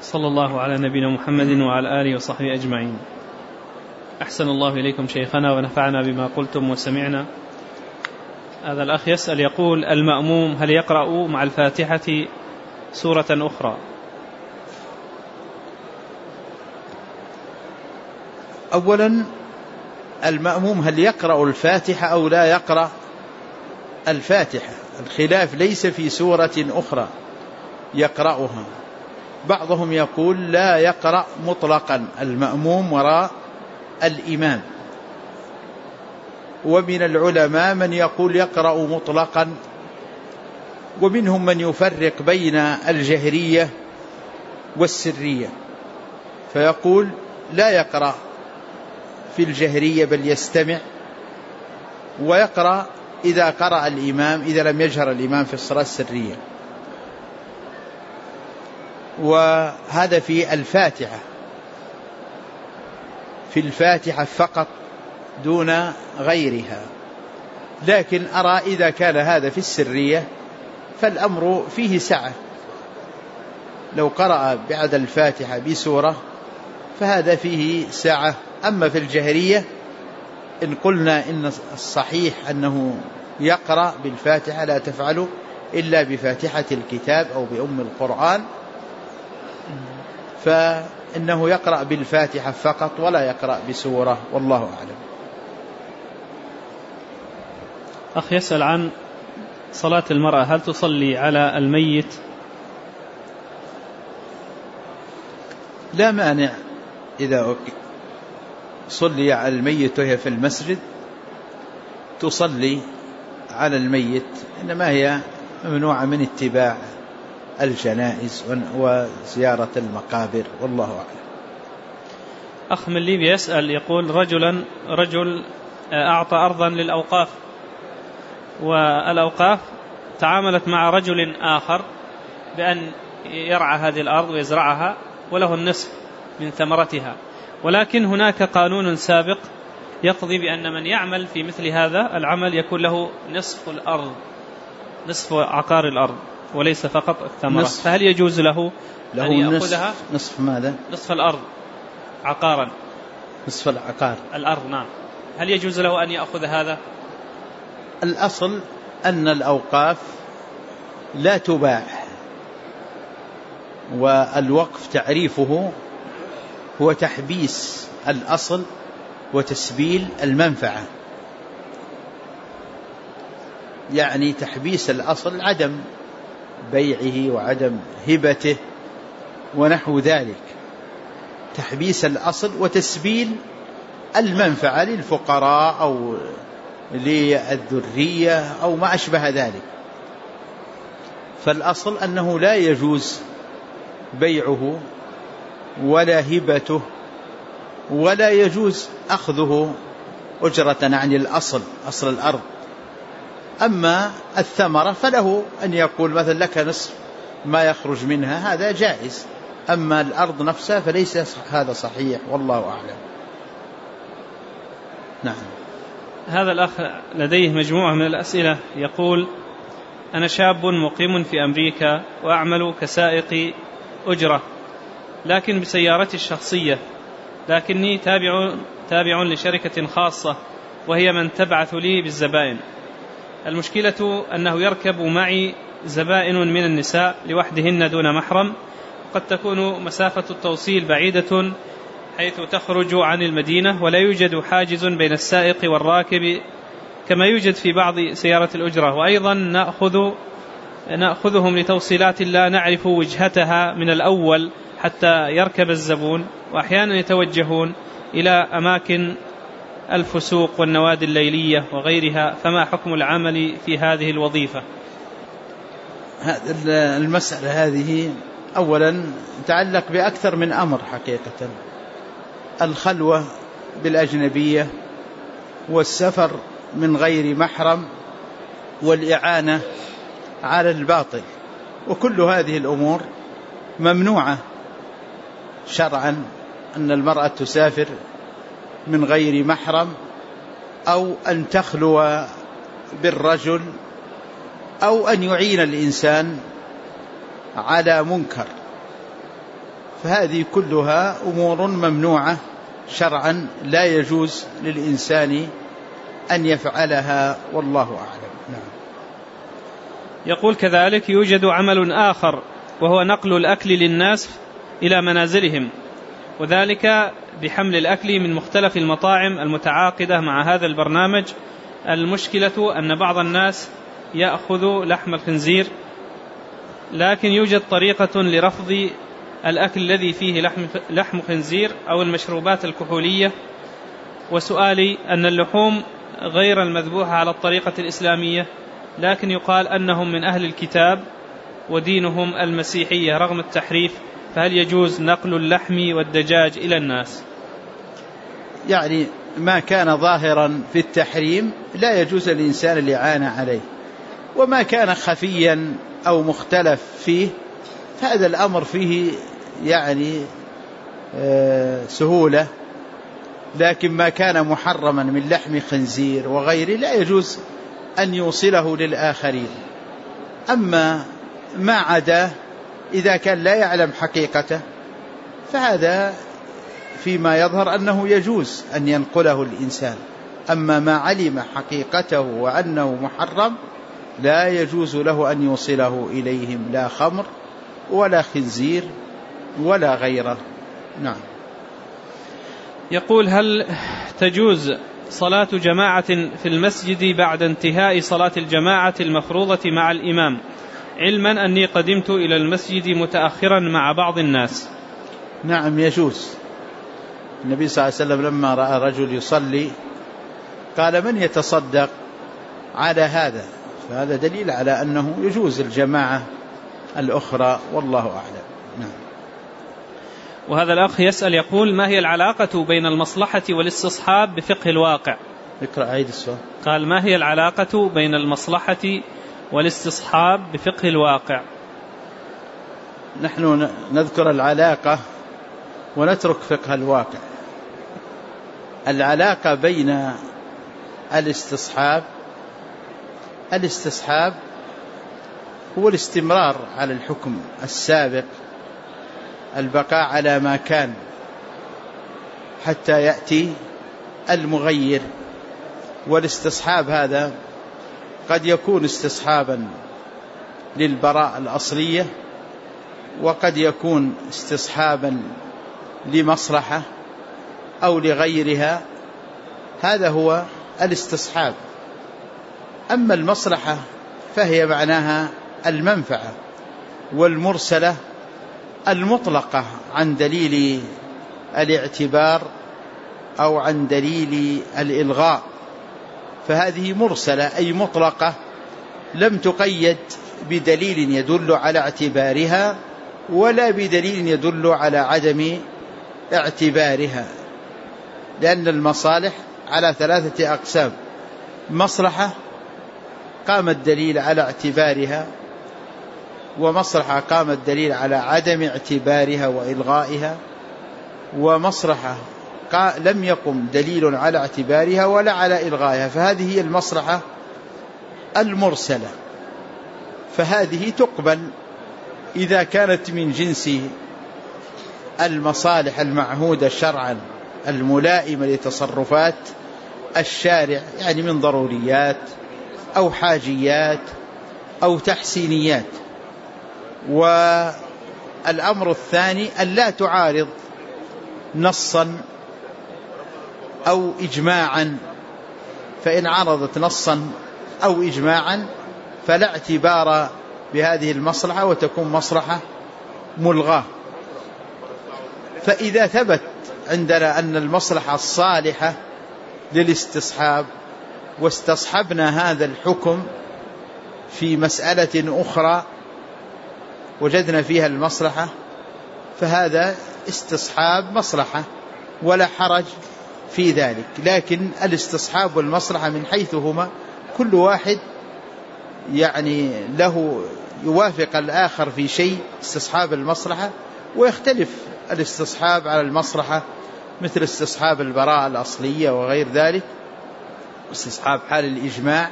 صلى الله على نبينا محمد وعلى آله وصحبه أجمعين. أحسن الله إليكم شيخنا ونفعنا بما قلتم وسمعنا. هذا الأخ يسأل يقول: المأموم هل يقرأ مع الفاتحة سورة أخرى؟ أولا، المأموم هل يقرأ الفاتحة أو لا يقرأ الفاتحة؟ الخلاف ليس في سورة أخرى يقرأها. بعضهم يقول لا يقرأ مطلقا المأموم وراء الإمام، ومن العلماء من يقول يقرأ مطلقا، ومنهم من يفرق بين الجهرية والسرية، فيقول لا يقرأ في الجهرية بل يستمع، ويقرأ إذا قرأ الإمام إذا لم يجهر الإمام في الصلاة السرية. وهذا في الفاتحة، في الفاتحة فقط دون غيرها. لكن أرى إذا كان هذا في السرية فالأمر فيه سعة، لو قرأ بعد الفاتحة بسورة فهذا فيه سعة. أما في الجهرية إن قلنا إن الصحيح أنه يقرأ بالفاتحة لا تفعله إلا بفاتحة الكتاب أو بأم القرآن، فإنه يقرأ بالفاتحة فقط ولا يقرأ بسورة، والله أعلم. أخ يسأل عن صلاة المرأة، هل تصلي على الميت؟ لا مانع إذا صلي على الميت وهي في المسجد تصلي على الميت، إنما هي ممنوعة من اتباع الجنائز وزيارة المقابر، والله أعلم. أخ من ليبيا يسأل يقول: رجل أعطى أرضا للأوقاف، والأوقاف تعاملت مع رجل آخر بأن يرعى هذه الأرض ويزرعها وله النصف من ثمرتها، ولكن هناك قانون سابق يقضي بأن من يعمل في مثل هذا العمل يكون له نصف الأرض، نصف عقار الأرض وليس فقط الثمرة، فهل يجوز له أن يأخذها؟ نصف ماذا؟ نصف الأرض عقارا، نصف العقار الأرض، نعم. هل يجوز له أن يأخذ هذا؟ الأصل أن الأوقاف لا تباع، والوقف تعريفه هو تحبيس الأصل وتسبيل المنفعة، يعني تحبيس الأصل عدم بيعه وعدم هبته ونحو ذلك، تحبيس الأصل وتسبيل المنفعة للفقراء أو للذرية أو ما أشبه ذلك. فالأصل أنه لا يجوز بيعه ولا هبته، ولا يجوز أخذه أجرة عن الأصل، أصل الأرض. أما الثمرة فله أن يقول مثلا لك نصف ما يخرج منها، هذا جائز. أما الأرض نفسها فليس هذا صحيح، والله أعلم. نعم. هذا الأخ لديه مجموعة من الأسئلة يقول: أنا شاب مقيم في أمريكا وأعمل كسائق أجرة، لكن بسيارتي الشخصية، لكني تابع لشركة خاصة وهي من تبعث لي بالزبائن. المشكلة أنه يركب معي زبائن من النساء لوحدهن دون محرم، قد تكون مسافة التوصيل بعيدة حيث تخرج عن المدينة، ولا يوجد حاجز بين السائق والراكب كما يوجد في بعض سيارات الأجرة، وأيضا نأخذهم لتوصيلات لا نعرف وجهتها من الأول حتى يركب الزبون، وأحيانا يتوجهون إلى أماكن الفسوق والنوادي الليلية وغيرها، فما حكم العمل في هذه الوظيفة؟ المسألة هذه أولا تعلق بأكثر من أمر حقيقة: الخلوة بالأجنبية، والسفر من غير محرم، والإعانة على الباطل، وكل هذه الأمور ممنوعة شرعا. أن المرأة تسافر من غير محرم، أو أن تخلو بالرجل، أو أن يعين الإنسان على منكر، فهذه كلها أمور ممنوعة شرعا لا يجوز للإنسان أن يفعلها، والله أعلم. نعم. يقول كذلك يوجد عمل آخر وهو نقل الأكل للناس إلى منازلهم، وذلك بحمل الأكل من مختلف المطاعم المتعاقدة مع هذا البرنامج. المشكلة أن بعض الناس يأخذ لحم الخنزير، لكن يوجد طريقة لرفض الأكل الذي فيه لحم خنزير أو المشروبات الكحولية. وسؤالي أن اللحوم غير المذبوحة على الطريقة الإسلامية، لكن يقال أنهم من أهل الكتاب ودينهم المسيحية رغم التحريف، فهل يجوز نقل اللحم والدجاج إلى الناس؟ يعني ما كان ظاهرا في التحريم لا يجوز للإنسان الإعانة عليه، وما كان خفيا أو مختلف فيه فهذا الأمر فيه يعني سهولة. لكن ما كان محرما من لحم خنزير وغيره لا يجوز أن يوصله للآخرين. أما ما عدا إذا كان لا يعلم حقيقته فهذا فيما يظهر أنه يجوز أن ينقله الإنسان. أما ما علم حقيقته وأنه محرم لا يجوز له أن يوصله إليهم، لا خمر ولا خنزير ولا غيره. نعم. يقول هل تجوز صلاة جماعة في المسجد بعد انتهاء صلاة الجماعة المفروضة مع الإمام، علما أني قدمت إلى المسجد متأخرا مع بعض الناس؟ نعم يجوز. النبي صلى الله عليه وسلم لما رأى رجل يصلي قال من يتصدق على هذا، فهذا دليل على أنه يجوز الجماعة الأخرى، والله أعلم. نعم. وهذا الأخ يسأل يقول ما هي العلاقة بين المصلحة والاستصحاب بفقه الواقع؟ اقرأ عيد السؤال. قال ما هي العلاقة بين المصلحة والاستصحاب بفقه الواقع؟ نحن نذكر العلاقة ونترك فقه الواقع. العلاقة بين الاستصحاب هو الاستمرار على الحكم السابق، البقاء على ما كان حتى يأتي المغير. والاستصحاب هذا قد يكون استصحابا للبراءة الأصلية، وقد يكون استصحابا لمصلحة أو لغيرها، هذا هو الاستصحاب. أما المصلحة فهي معناها المنفعة والمرسلة المطلقة عن دليل الاعتبار أو عن دليل الإلغاء، فهذه مرسلة أي مطلقة لم تقيد بدليل يدل على اعتبارها ولا بدليل يدل على عدم اعتبارها، لأن المصالح على 3 أقسام: مصلحة قام الدليل على اعتبارها، ومصلحة قام الدليل على عدم اعتبارها وإلغائها، ومصلحة لم يقم دليل على اعتبارها ولا على إلغائها، فهذه هي المصلحة المرسلة. فهذه تقبل إذا كانت من جنس المصالح المعهودة شرعا الملائمة لتصرفات الشارع، يعني من ضروريات أو حاجيات أو تحسينيات. والأمر الثاني أن لا تعارض نصا أو إجماعا، فإن عرضت نصا أو إجماعا فلا اعتبار بهذه المصلحة وتكون مصلحة ملغاة. فإذا ثبت عندنا أن المصلحة الصالحة للاستصحاب واستصحبنا هذا الحكم في مسألة أخرى وجدنا فيها المصلحة، فهذا استصحاب مصلحة ولا حرج في ذلك. لكن الاستصحاب والمصلحة من حيث هما كل واحد يعني له يوافق الآخر في شيء، استصحاب المصلحة، ويختلف الاستصحاب على المصلحة، مثل استصحاب البراءة الأصلية وغير ذلك، استصحاب حال الإجماع.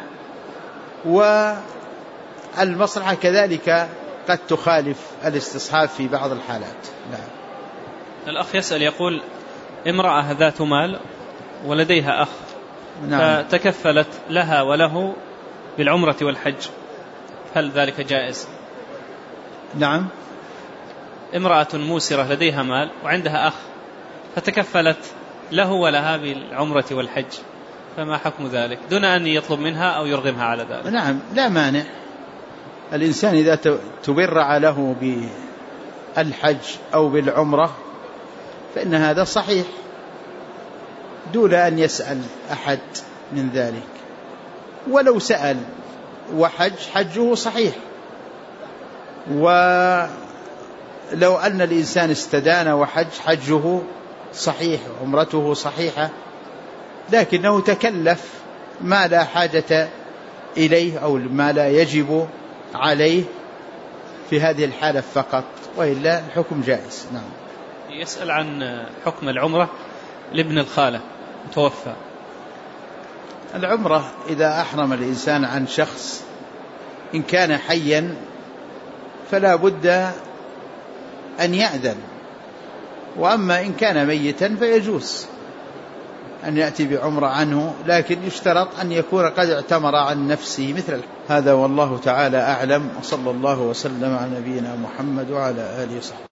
والمصلحة كذلك قد تخالف الاستصحاب في بعض الحالات. نعم. الأخ يسأل يقول امرأة ذات مال ولديها أخ، نعم. فتكفلت لها وله بالعمرة والحج، هل ذلك جائز؟ نعم. امرأة موسرة لديها مال وعندها أخ فتكفلت له ولها بالعمرة والحج، فما حكم ذلك دون أن يطلب منها أو يرغمها على ذلك؟ نعم، لا مانع. الإنسان إذا تبرع له بالحج أو بالعمرة فإن هذا صحيح دون أن يسأل أحد من ذلك، ولو سأل وحج حجه صحيح. ولو أن الإنسان استدان وحج حجه صحيح وعمرته صحيحة، لكنه تكلف ما لا حاجة إليه أو ما لا يجب عليه في هذه الحالة فقط، وإلا الحكم جائز. نعم. يسأل عن حكم العمرة لابن الخالة متوفى. العمرة إذا أحرم الإنسان عن شخص إن كان حيا فلا بد أن يأذن، وأما إن كان ميتا فيجوز أن يأتي بعمرة عنه، لكن يشترط أن يكون قد اعتمر عن نفسه مثل هذا. والله تعالى أعلم، وصلى الله وسلم على نبينا محمد وعلى آله وصحبه.